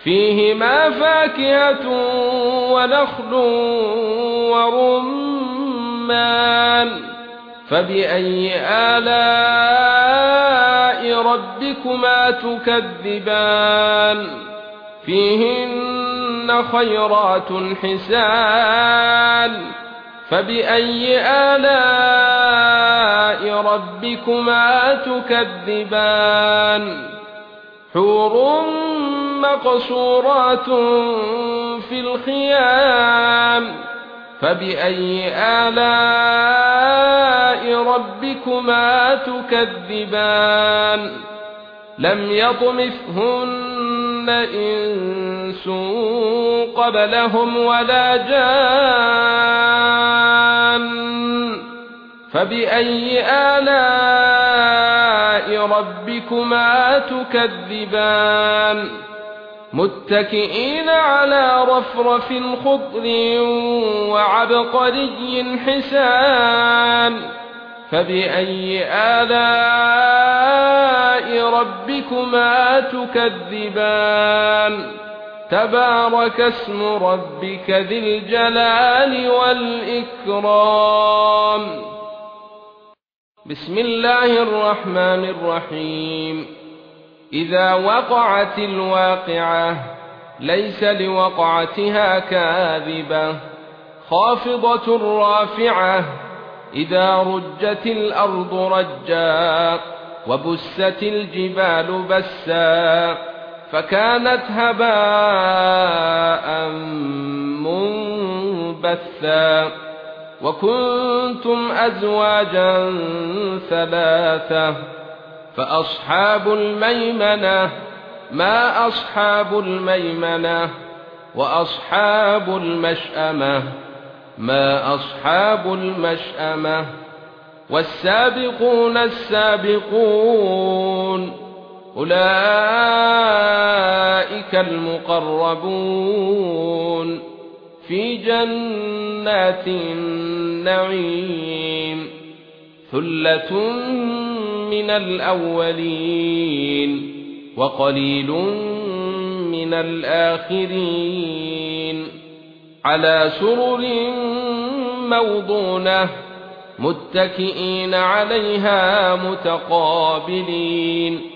فيهما فاكهة ونخل ورمان فبأي آلاء ربكما تكذبان فيهن خيرات حسان فبأي آلاء ربكما تكذبان حور مقصورات في الخيام فبأي آلاء ربكما تكذبان لم يطمثهن إنس قبلهم ولا جان فبأي آلاء ربكما تكذبان متكئين على رفرف خضر وعبقري حسان فبأي آلاء ربكما تكذبان تبارك اسم ربك ذي الجلال والإكرام بسم الله الرحمن الرحيم إذا وقعت الواقعة ليس لوقعتها كاذبة خافضة رافعة إذا رجت الأرض رجا وبست الجبال بسا فكانت هباء منبثا وكنتم أزواجا ثلاثة فأصحاب الميمنة ما أصحاب الميمنة وأصحاب المشأمة ما أصحاب المشأمة والسابقون السابقون أولئك المقربون في جنات النعيم ثلة من الأولين وقليل من الآخرين على سرر موضونة متكئين عليها متقابلين